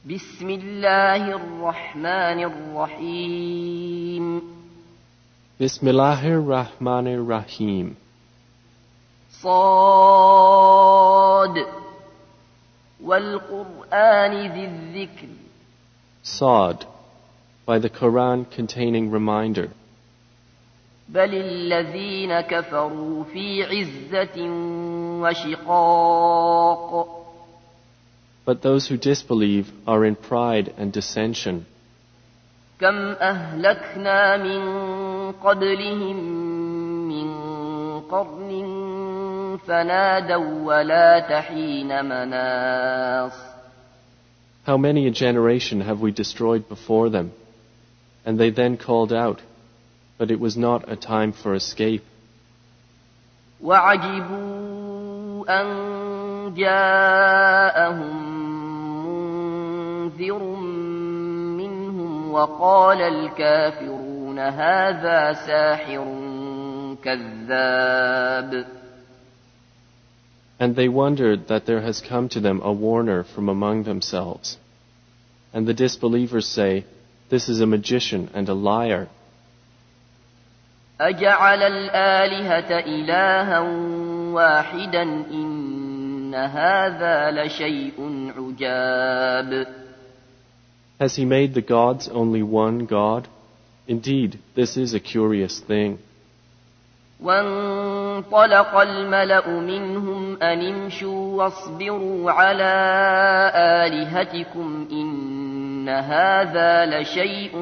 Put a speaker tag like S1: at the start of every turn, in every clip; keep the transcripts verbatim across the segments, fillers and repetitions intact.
S1: بسم الله الرحمن الرحيم
S2: بسم الله الرحمن الرحيم
S1: صاد والقرآن ذي الذكر
S2: Sod, by the Quran containing reminder.
S1: بل الذين كفروا في عزة وشقاق
S2: But those who disbelieve are in pride and dissension.
S1: كم أهلكنا من قبلهم من قرن فنادوا ولا تحين مناص
S2: How many a generation have we destroyed before them? And they then called out, but it was not a time for escape.
S1: وعجبوا أن جاءهم منذر منهم وقال الكافرون هذا ساحر كذاب.
S2: And they wondered that there has come to them a warner from among themselves. And the disbelievers say, this is a magician and a liar.
S1: أجعل الآلهة إلها واحدا إن هذا لشيء عجاب.
S2: Has he made the gods only one God? Indeed, this is a curious thing.
S1: وانطلق الملأ منهم أن امشوا واصبروا على آلهتكم إن هذا لشيء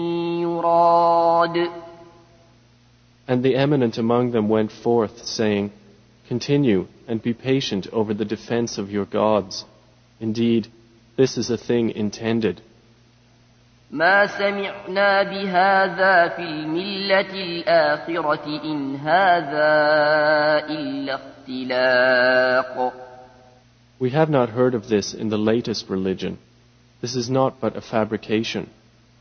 S1: يراد.
S2: And the eminent among them went forth, saying, continue and be patient over the defense of your gods. Indeed, this is a thing intended.
S1: ما سمعنا بهذا في الملة الآخرة إن هذا إلا اختلاق.
S2: We have not heard of this in the latest religion. This is not but a fabrication.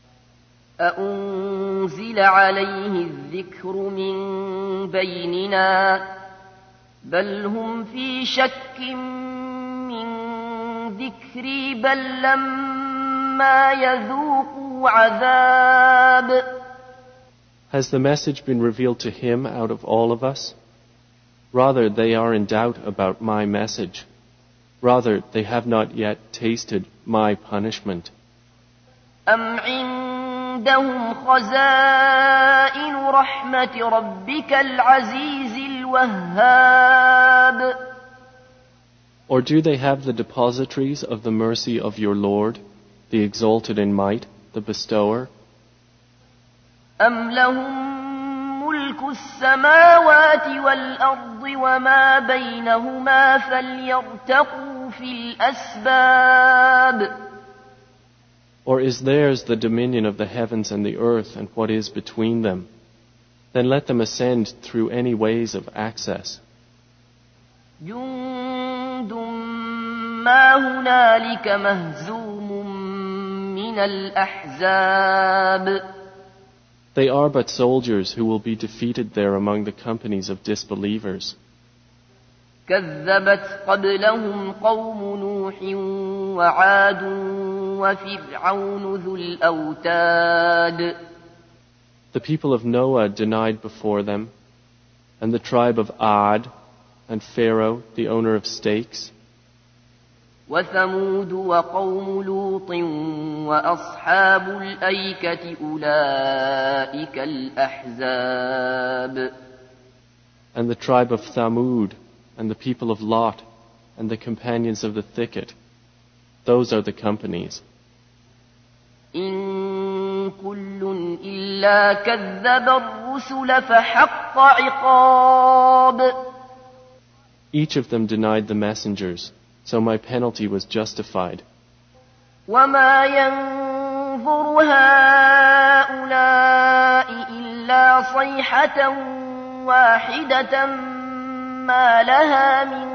S1: أأنزل عليه الذكر من بيننا بل هم في شك من ذكري بل لما يذوقوا عذاب.
S2: Has the message been revealed to him out of all of us? Rather, they are in doubt about my message. Rather, they have not yet tasted my punishment.
S1: أم عندهم خزائن رحمة ربك العزيز الوهاب.
S2: Or do they have the depositories of the mercy of your Lord, the exalted in might, the bestower?
S1: أم لهم ملك السماوات والأرض وما بينهما فليرتقوا في الأسباب.
S2: Or is theirs the dominion of the heavens and the earth and what is between them? Then let them ascend through any ways of access.
S1: جند ما هنالك مهزوم من الأحزاب.
S2: They are but soldiers who will be defeated there among the companies of disbelievers.
S1: كذبت قبلهم قوم نوح وعاد وفرعون ذو الأوتاد.
S2: The people of Noah denied before them, and the tribe of Ad, and Pharaoh, the owner of stakes.
S1: وثمود وقوم لوط وأصحاب الأيكة أولئك الأحزاب.
S2: And the tribe of Thamud, and the people of Lot, and the companions of the thicket. Those are the companies.
S1: إن كل إلا كذب الرسل فحق عقاب.
S2: Each of them denied the messengers, so my penalty was justified.
S1: وما ينظر هؤلاء إلا صيحة واحدة ما لها من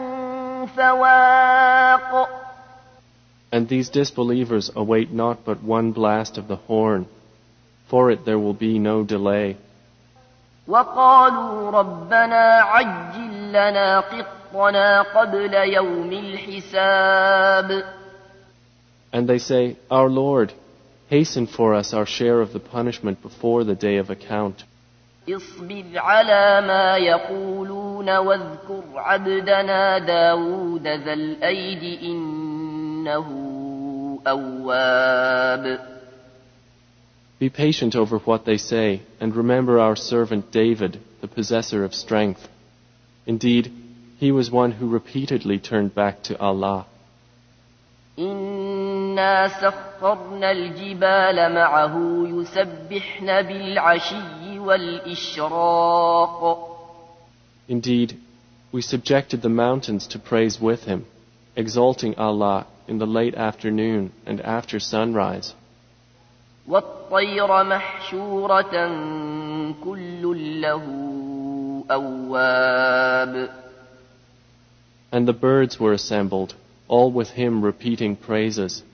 S1: فواق.
S2: And these disbelievers await not but one blast of the horn. For it there will be no delay.
S1: وقالوا ربنا عجل لنا قطنا قبل يوم الحساب.
S2: And they say, Our Lord, hasten for us our share of the punishment before the day of account.
S1: اصبر على ما يقولون واذكر عبدنا داود ذا الأيد إنه أواب.
S2: Be patient over what they say, and remember our servant David, the possessor of strength. Indeed, he was one who repeatedly turned back to Allah.
S1: إنا سخرنا الجبال معه يسبحن بالعشي والإشراق.
S2: Indeed, we subjected the mountains to praise with him, exalting Allah in the late afternoon and after sunrise.
S1: والطير محشورة كل له أواب.
S2: And the birds were assembled, all with him repeating praises.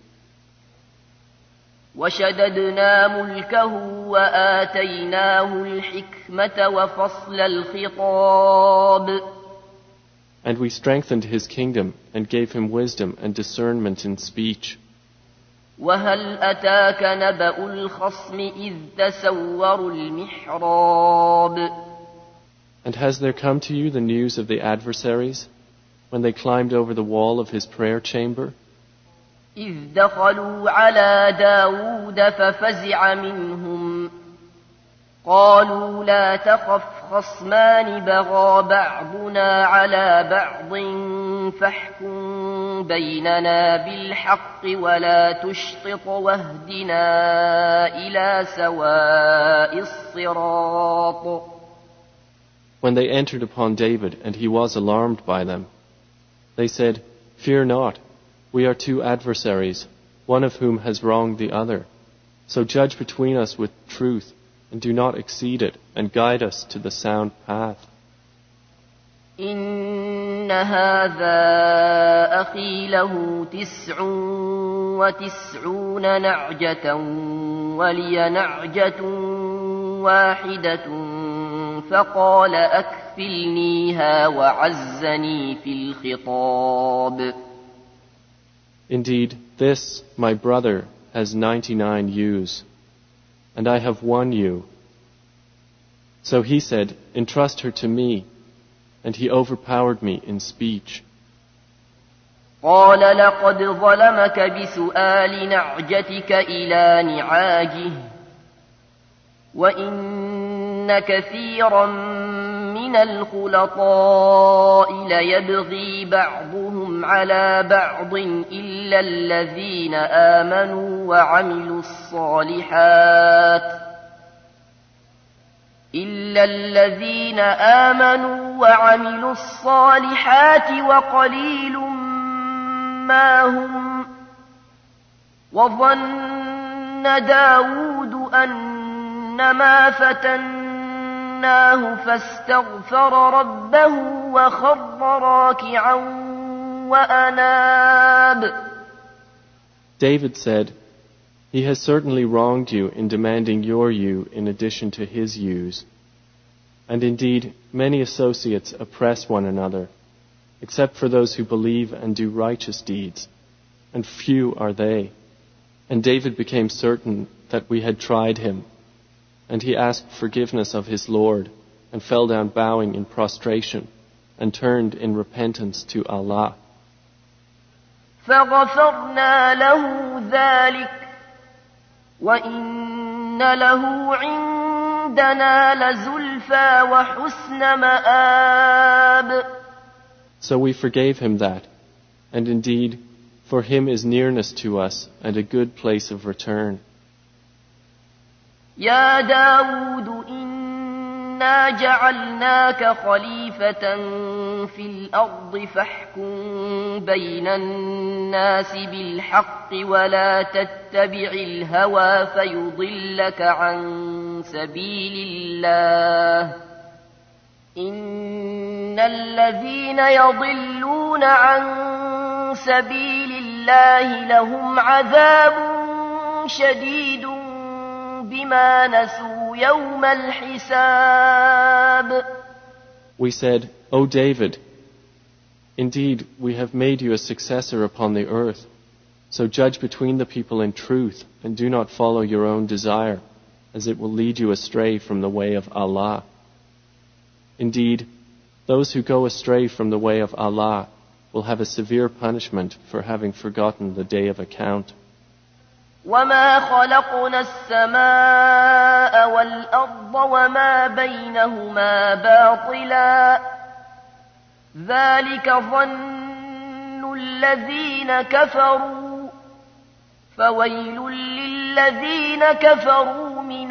S1: وشددنا ملكه وآتيناه الحكمة وفصل الخطاب.
S2: And we strengthened his kingdom and gave him wisdom and discernment in speech.
S1: وهل أتاك نبأ الخصم إذ تسوروا المحراب.
S2: And has there come to you the news of the adversaries when they climbed over the wall of his prayer chamber?
S1: إذ دخلوا على داود ففزع منهم قالوا لا تخف خصمان بغى بعضنا على بعض فاحكم بيننا بالحق ولا تشطط واهدنا إلى سواء الصراط.
S2: When they entered upon David and he was alarmed by them, they said, Fear not, we are two adversaries, one of whom has wronged the other. So judge between us with truth, and do not exceed it, and guide us to the sound path.
S1: إن هذا أخي له تسع وتسعون نعجة ولي نعجة واحدة فقال أكفلنيها وعزني في الخطاب.
S2: Indeed, this, my brother, has ninety-nine ewes, and I have one ewe. So he said, Entrust her to me, and he overpowered me in speech.
S1: قال لقد ظلمك بسؤال نعجتك إلى نعاجه وإن كثيرا من الخلطاء ليبغي بعضهم على بعض إلا الذين آمنوا وعملوا الصالحات إلا الذين آمنوا وعملوا الصالحات وقليل ما هم وظن داود أنما فتناه فاستغفر ربه وخر راكعا وأناب.
S2: David said, He has certainly wronged you in demanding your ewe in addition to his ewes. And indeed, many associates oppress one another, except for those who believe and do righteous deeds, and few are they. And David became certain that we had tried him, and he asked forgiveness of his Lord, and fell down bowing in prostration, and turned in repentance to Allah.
S1: فغفرنا له ذلك وإن له عندنا لزلفى وحسن مآب.
S2: So we forgave him that, and indeed, for him is nearness to us and a good place of return.
S1: يا داود إنا جعلناك خليفة في الأرض فاحكم بين الناس بالحق ولا تتبع الهوى فيضلك عن سبيل الله إن الذين يضلون عن سبيل الله لهم عذاب شديد بما نسوا يوم الحساب.
S2: We said, O David, indeed we have made you a successor upon the earth, So judge between the people in truth, and do not follow your own desire, as it will lead you astray from the way of Allah. Indeed, those who go astray from the way of Allah will have a severe punishment for having forgotten the day of account.
S1: وَمَا خَلَقْنَا السَّمَاءَ وَالْأَرْضَ وَمَا بَيْنَهُمَا بَاطِلًا ذَلِكَ ظَنُّ الَّذِينَ كَفَرُوا فَوَيْلٌ لِّلَّذِينَ كَفَرُوا مِنَ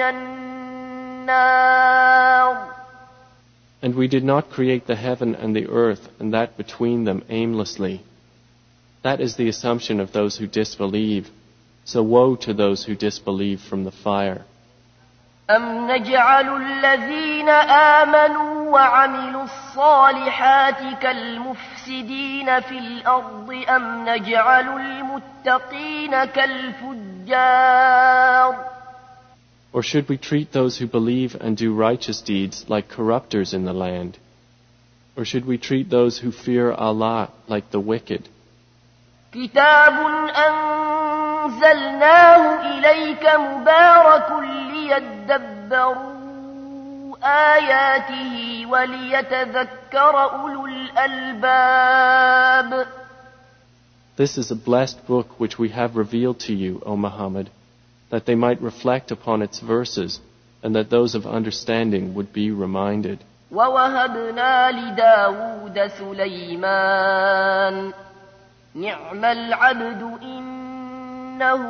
S1: النَّارِ.
S2: And we did not create the heaven and the earth and that between them aimlessly. That is the assumption of those who disbelieve. So woe to those who disbelieve from the fire.
S1: أَمْ نَجْعَلُ الَّذِينَ آمَنُوا وَعَمِلُوا الصَّالِحَاتِ كَالْمُفْسِدِينَ فِي الْأَرْضِ أَمْ نَجْعَلُ الْمُتَّقِينَ كَالْفُجَّارِ.
S2: Or should we treat those who believe and do righteous deeds like corrupters in the land? Or should we treat those who fear Allah like the wicked?
S1: كِتَابٌ أَنزَلْنَاهُ إِلَيْكَ مُبَارَكٌ لِيَدَّبَّرُوا آيَاتِهِ وَلِيَتَذَكَّرَ أُولُو الْأَلْبَابِ.
S2: This is a blessed book which we have revealed to you, O Muhammad, that they might reflect upon its verses, and that those of understanding would be reminded.
S1: وَوَهَبْنَا لِدَاوُودَ سُلَيْمَانَ نِعْمَ الْعَبْدُ إِنَّهُ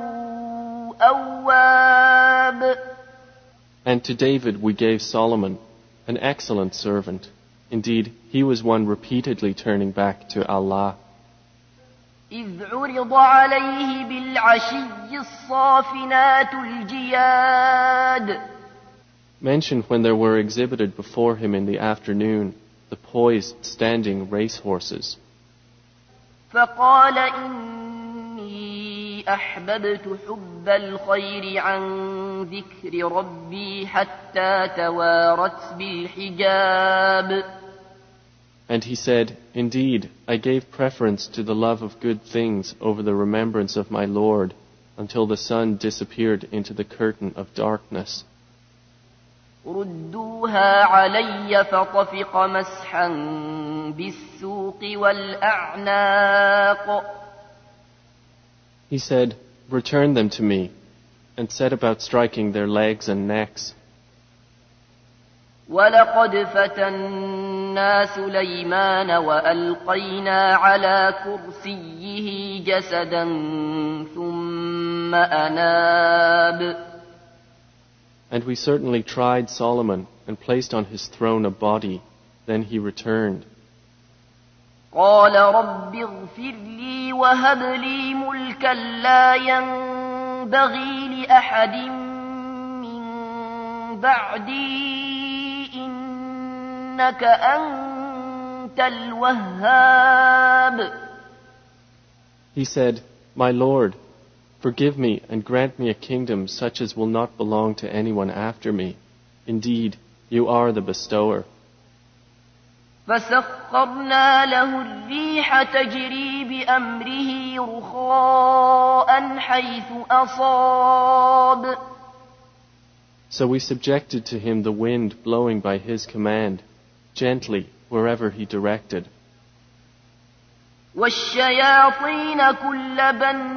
S1: أَوَّابٌ.
S2: And to David we gave Solomon, an excellent servant. Indeed, he was one repeatedly turning back to Allah.
S1: إِذْ عُرِضَ عَلَيْهِ بِالْعَشِيِّ الصَّافِنَاتُ الْجِيَادُ.
S2: Mentioned when there were exhibited before him in the afternoon the poised, standing racehorses.
S1: فَقَالَ إِنِّي أَحْبَبْتُ حُبَّ الْخَيْرِ عَنْ ذِكْرِ رَبِّي حَتَّى تَوَارَتْ بِالْحِجَابِ.
S2: And he said, Indeed, I gave preference to the love of good things over the remembrance of my Lord until the sun disappeared into the curtain of darkness.
S1: رُدُّوهَا عَلَيَّ فَطَفِقَ مَسْحًا بِالسُّوقِ وَالْأَعْنَاقِ.
S2: He said, Return them to me, and set about striking their legs and necks.
S1: وَلَقَدْ فَتَنَّا سُلَيْمَانَ وَأَلْقَيْنَا عَلَى كُرْسِيِّهِ جَسَدًا ثُمَّ أَنَابَ.
S2: And we certainly tried Solomon and placed on his throne a body, then he returned.
S1: قَالَ رَبِّ اغْفِرْ لِي وَهَبْ لِي مُلْكًا لَا يَنبَغِي لِأَحَدٍ مِّن بَعْدِي إِنَّكَ أَنْتَ الْوَهَّابُ.
S2: He said, My Lord, forgive me and grant me a kingdom such as will not belong to anyone after me. Indeed, you are the bestower.
S1: فَسَخَّرْنَا لَهُ الرِّيحَ تَجْرِي بِأَمْرِهِ رُخَاءً حَيْثُ أَصَابَ.
S2: So we subjected to him the wind blowing by his command, gently wherever he directed.
S1: وَالشَّيَاطِينَ كُلَّ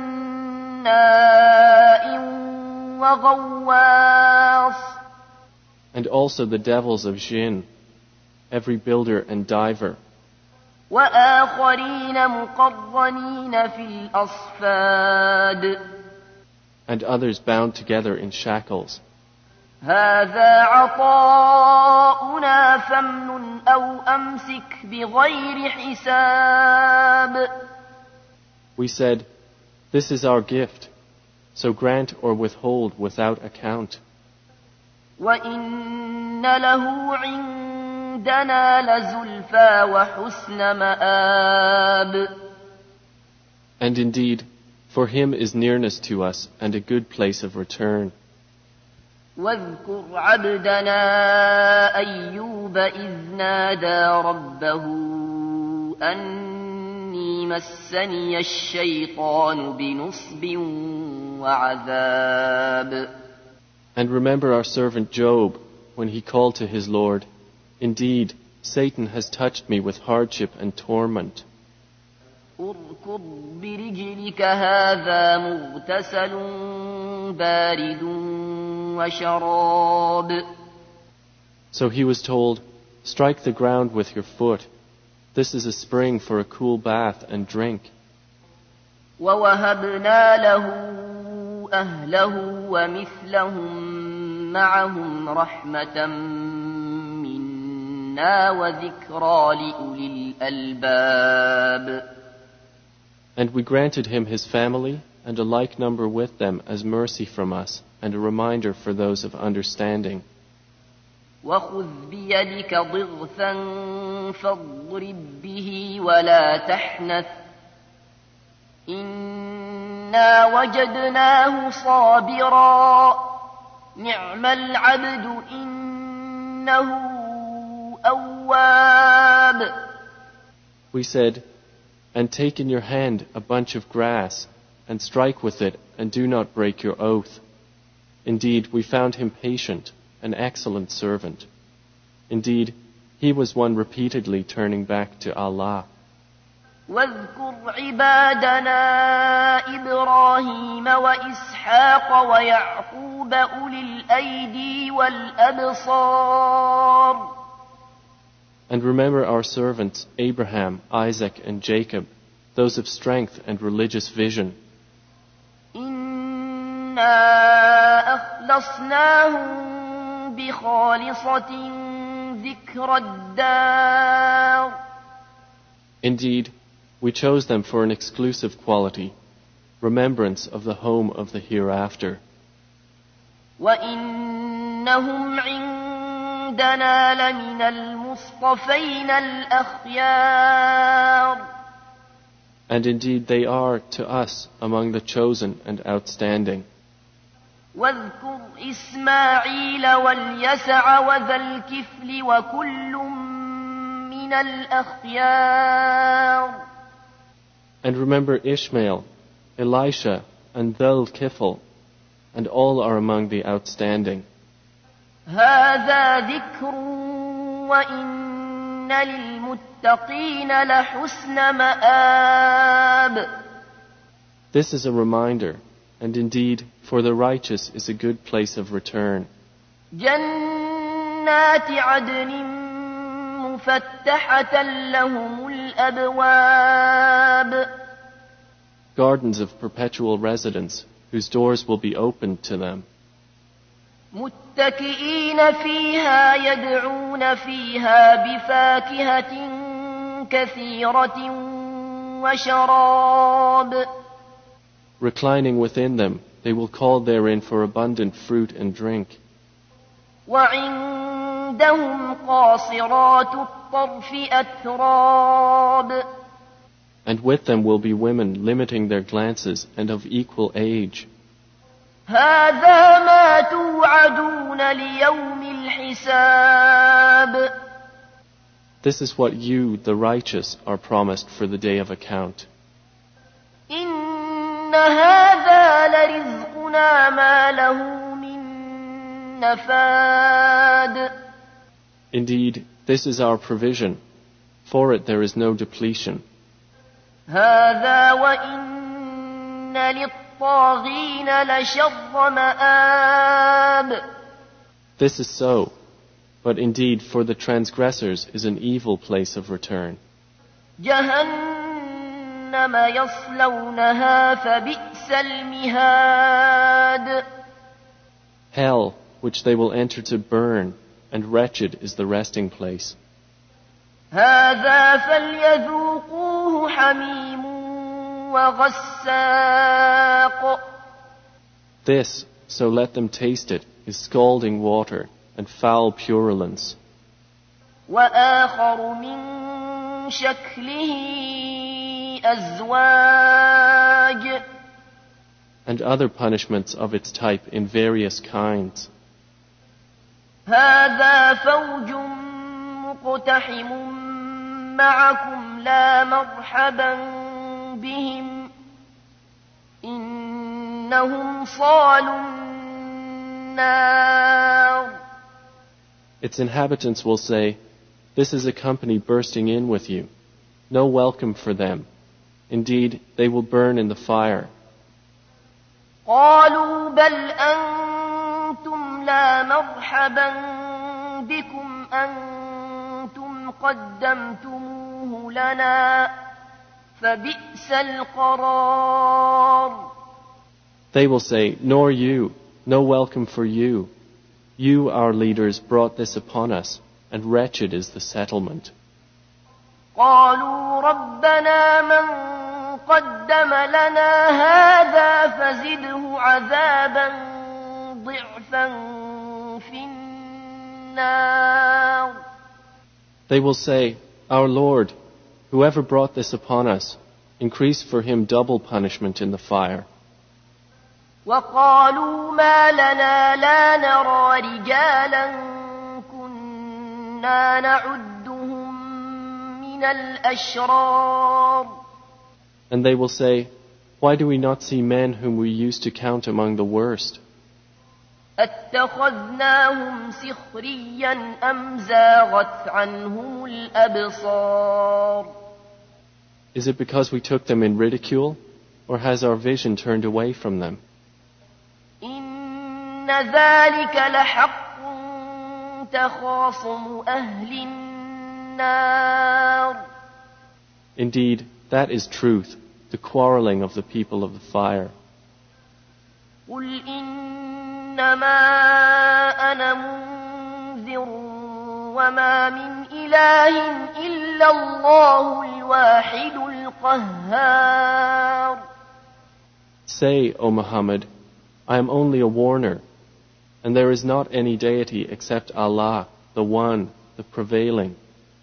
S1: بَنَّاءٍ وَغَوَّاصٍ.
S2: And also the devils of jinn, every builder and diver.
S1: وَآخَرِينَ مُقَرَّنِينَ فِي الْأَصْفَادِ.
S2: And others bound together in shackles.
S1: هَذَا عَطَاؤُنَا فَامْنُنْ أَوْ أَمْسِكْ بِغَيْرِ حِسَابٍ.
S2: We said, This is our gift, so grant or withhold without account.
S1: وَإِنَّ لَهُ عِندَنَا لَزُلْفَىٰ وَحُسْنَ مَآبٍ.
S2: And indeed, for him is nearness to us and a good place of return.
S1: واذكر عبدنا أيوب إذ نادى ربه أني مسني الشيطان بنصب وعذاب.
S2: And remember our servant Job, when he called to his Lord, "Indeed, Satan has touched me with hardship and torment."
S1: اركض برجلك هذا مغتسل بارد وشراب.
S2: So he was told, "Strike the ground with your foot. This is a spring for a cool bath and drink."
S1: ووهبنا له أهله ومثلهم معهم رحمة منا وذكرى لأولي الألباب.
S2: And we granted him his family and a like number with them as mercy from us and a reminder for those of understanding.
S1: وخذ بيدك ضغثا فاضرب به ولا تحنث إنا وجدناه صابرا نعم العبد إنه أواب.
S2: We said, "And take in your hand a bunch of grass and strike with it and do not break your oath. Indeed, we found him patient, an excellent servant. Indeed, he was one repeatedly turning back to Allah."
S1: واذكر عبادنا إبراهيم وإسحاق ويعقوب أولي الأيدي والأبصار.
S2: And remember our servants Abraham, Isaac, and Jacob, those of strength and religious vision.
S1: إنا أخلصناهم بخالصة ذكر الدار.
S2: Indeed, we chose them for an exclusive quality, remembrance of the home of the hereafter.
S1: وإنهم عندنا لمن المصطفين الأخيار.
S2: And indeed they are, to us, among the chosen and outstanding.
S1: واذكر إسماعيل واليسع وذا الكفل وكل من الأخيار.
S2: And remember Ishmael, Elisha, and Dhul Kifl, and all are among the outstanding.
S1: هذا ذكر وإن للمتقين لحسن مآب.
S2: This is a reminder, and indeed, for the righteous is a good place of return.
S1: جنات عدن مفتحة لهم الأبواب.
S2: Gardens of perpetual residence, whose doors will be opened to them.
S1: متكئين فيها يدعون فيها بفاكهة كثيرة وشراب.
S2: Reclining within them, they will call therein for abundant fruit and drink.
S1: وعندهم قاصرات الطرف أتراب.
S2: And with them will be women limiting their glances and of equal age.
S1: هذا ما توعدون ليوم الحساب.
S2: This is what you, the righteous, are promised for the day of account.
S1: إن هذا لرزقنا ما له من نفاد.
S2: Indeed, this is our provision. For it there is no depletion.
S1: هذا وإن للطاغين لشر مآب.
S2: This is so, but indeed for the transgressors is an evil place of return.
S1: جهنم يصلونها فبئس المهاد.
S2: Hell, which they will enter to burn, and wretched is the resting place.
S1: هذا فليذوقوه حميم وغساق.
S2: This, so let them taste it, is scalding water and foul purulence.
S1: وآخر من شكله أزواج.
S2: And other punishments of its type in various kinds.
S1: هذا فوج مقتحم معكم لا مرحبا بهم إنهم صالوا النار.
S2: Its inhabitants will say, "This is a company bursting in with you. No welcome for them. Indeed, they will burn in the fire."
S1: قالوا بل أنتم لا مرحبا بكم أنتم قدمتموه لنا فبئس القرار.
S2: They will say, "Nor you, no welcome for you. You, our leaders, brought this upon us, and wretched is the settlement."
S1: قالوا ربنا من قدم لنا هذا فزده عذابا ضعفا في النار.
S2: They will say, "Our Lord, whoever brought this upon us, increase for him double punishment in the fire."
S1: وقالوا ما لنا لا نرى رجالا كنا نعدهم من الأشرار.
S2: And they will say, "Why do we not see men whom we used to count among the worst?
S1: أتخذناهم سخريا أم زاغت عنهم الأبصار.
S2: Is it because we took them in ridicule, or has our vision turned away from them?"
S1: إن ذلك لحق تخاصم أهل النار.
S2: Indeed, that is truth, the quarreling of the people of the fire.
S1: قل إنما أنا منذر وما من إله إلا الله الواحد القهار.
S2: Say, O Muhammad, I am only a warner, and there is not any deity except Allah, the One, the Prevailing.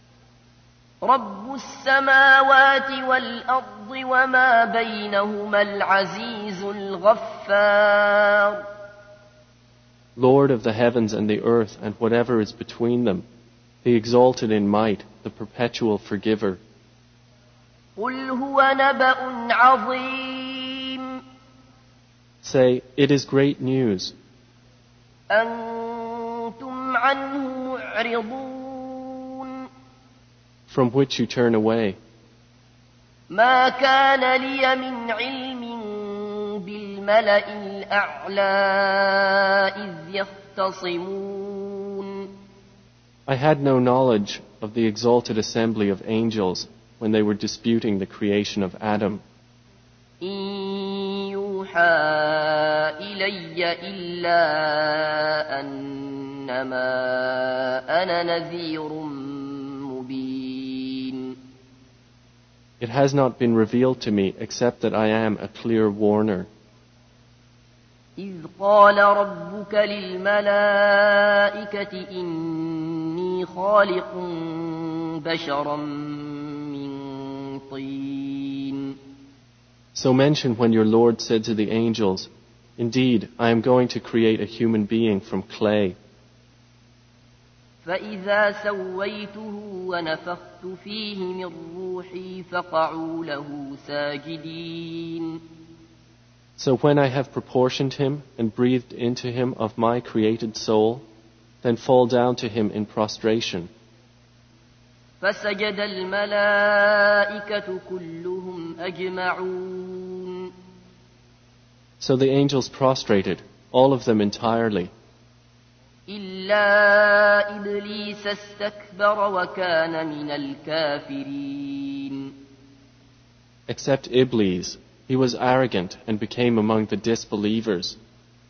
S1: رب السماوات والأرض وما بينهما العزيز الغفار.
S2: Lord of the heavens and the earth and whatever is between them, the exalted in might, the perpetual forgiver.
S1: قل هو نبأ عظيم.
S2: Say, it is great news.
S1: أنتم عنه معرضون.
S2: From which you turn away.
S1: ما كان لي من علم بالملأ الأعلى إذ يختصمون.
S2: I had no knowledge of the exalted assembly of angels when they were disputing the creation of Adam.
S1: إن يوحى إلي إلا أنما أنا نذير مبين.
S2: It has not been revealed to me except that I am a clear warner.
S1: إذ قال ربك للملائكة إني خالق بشرا من طين.
S2: So mention when your Lord said to the angels, "Indeed, I am going to create a human being from clay."
S1: فإذا سويته ونفخت فيه من روحي فقعوا له ساجدين.
S2: So when I have proportioned him and breathed into him of my created soul, then fall down to him in prostration.
S1: فسجد الملائكة كلهم أجمعون.
S2: So the angels prostrated, all of them entirely,
S1: إلا إبليس استكبر وكان من الكافرين.
S2: except Iblis. He was arrogant and became among the disbelievers.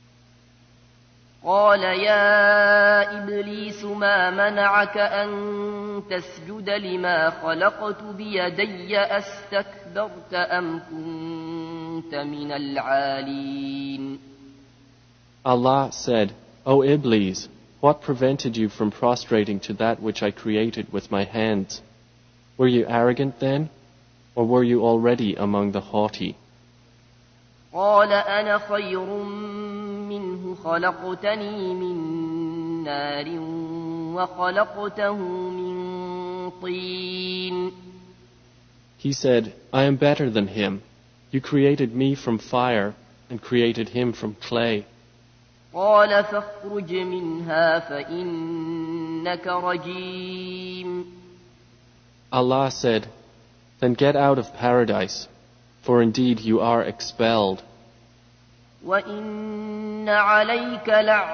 S1: قال يا إبليس ما منعك أن تسجد لما خلقت بيدي أستكبرت أم كنت من العالين.
S2: Allah said, "O Iblis, what prevented you from prostrating to that which I created with my hands? Were you arrogant then, or were you already among the haughty?"
S1: قال أنا خير منه خلقتني من نار وخلقته من طين.
S2: He said, I am better than him. You created me from fire and created him from clay.
S1: قال فاخرج منها فإنك رجيم.
S2: Allah said, then get out of paradise, for indeed you are expelled.
S1: وإن عليك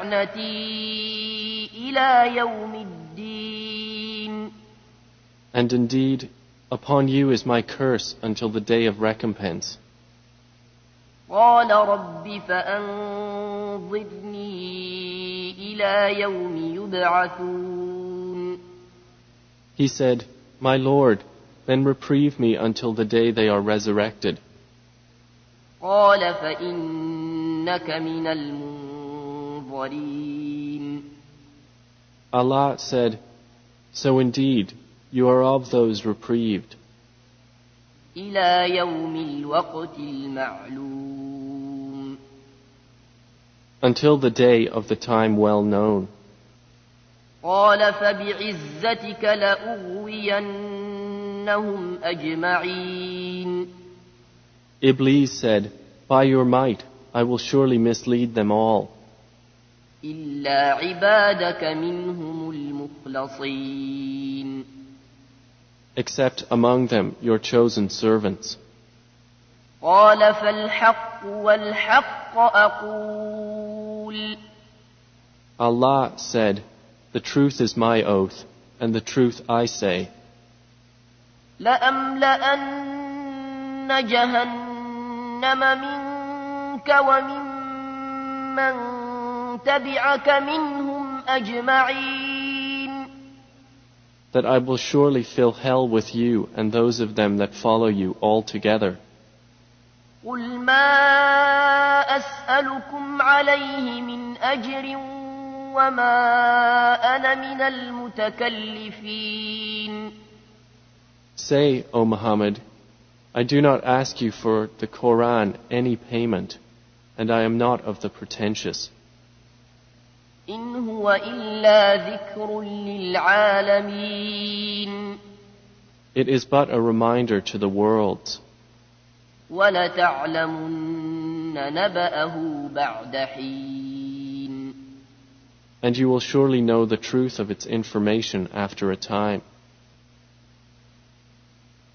S1: لعنتي إلى يوم الدين.
S2: And indeed, upon you is my curse until the day of recompense.
S1: قال رب فأنظرني إلى يوم يبعثون.
S2: He said, My Lord, then reprieve me until the day they are resurrected.
S1: قال فإنك من المنظرين.
S2: Allah said, So indeed, you are of those reprieved.
S1: إلى يوم الوقت المعلوم.
S2: Until the day of the time well known.
S1: قال فبعزتك لأغوينهم أجمعين.
S2: Iblis said, By your might, I will surely mislead them all.
S1: إلا عبادك منهم المخلصين.
S2: Except among them your chosen servants.
S1: قال فالحق والحق أقول.
S2: Allah said, The truth is my oath, and the truth I say.
S1: لأملأن جهنم منك وممن تبعك منهم أجمعين.
S2: That I will surely fill hell with you and those of them that follow you all together.
S1: قل ما أسألكم عليه من أجر وما أنا من المتكلفين.
S2: Say, O Muhammad, I do not ask you for the Quran any payment, and I am not of the pretentious.
S1: إن هو إلا ذكر للعالمين.
S2: It is but a reminder to the worlds.
S1: وَلَتَعْلَمُنَّ نَبَأَهُ بَعْدَ حِينٍ.
S2: And you will surely know the truth of its information after a time.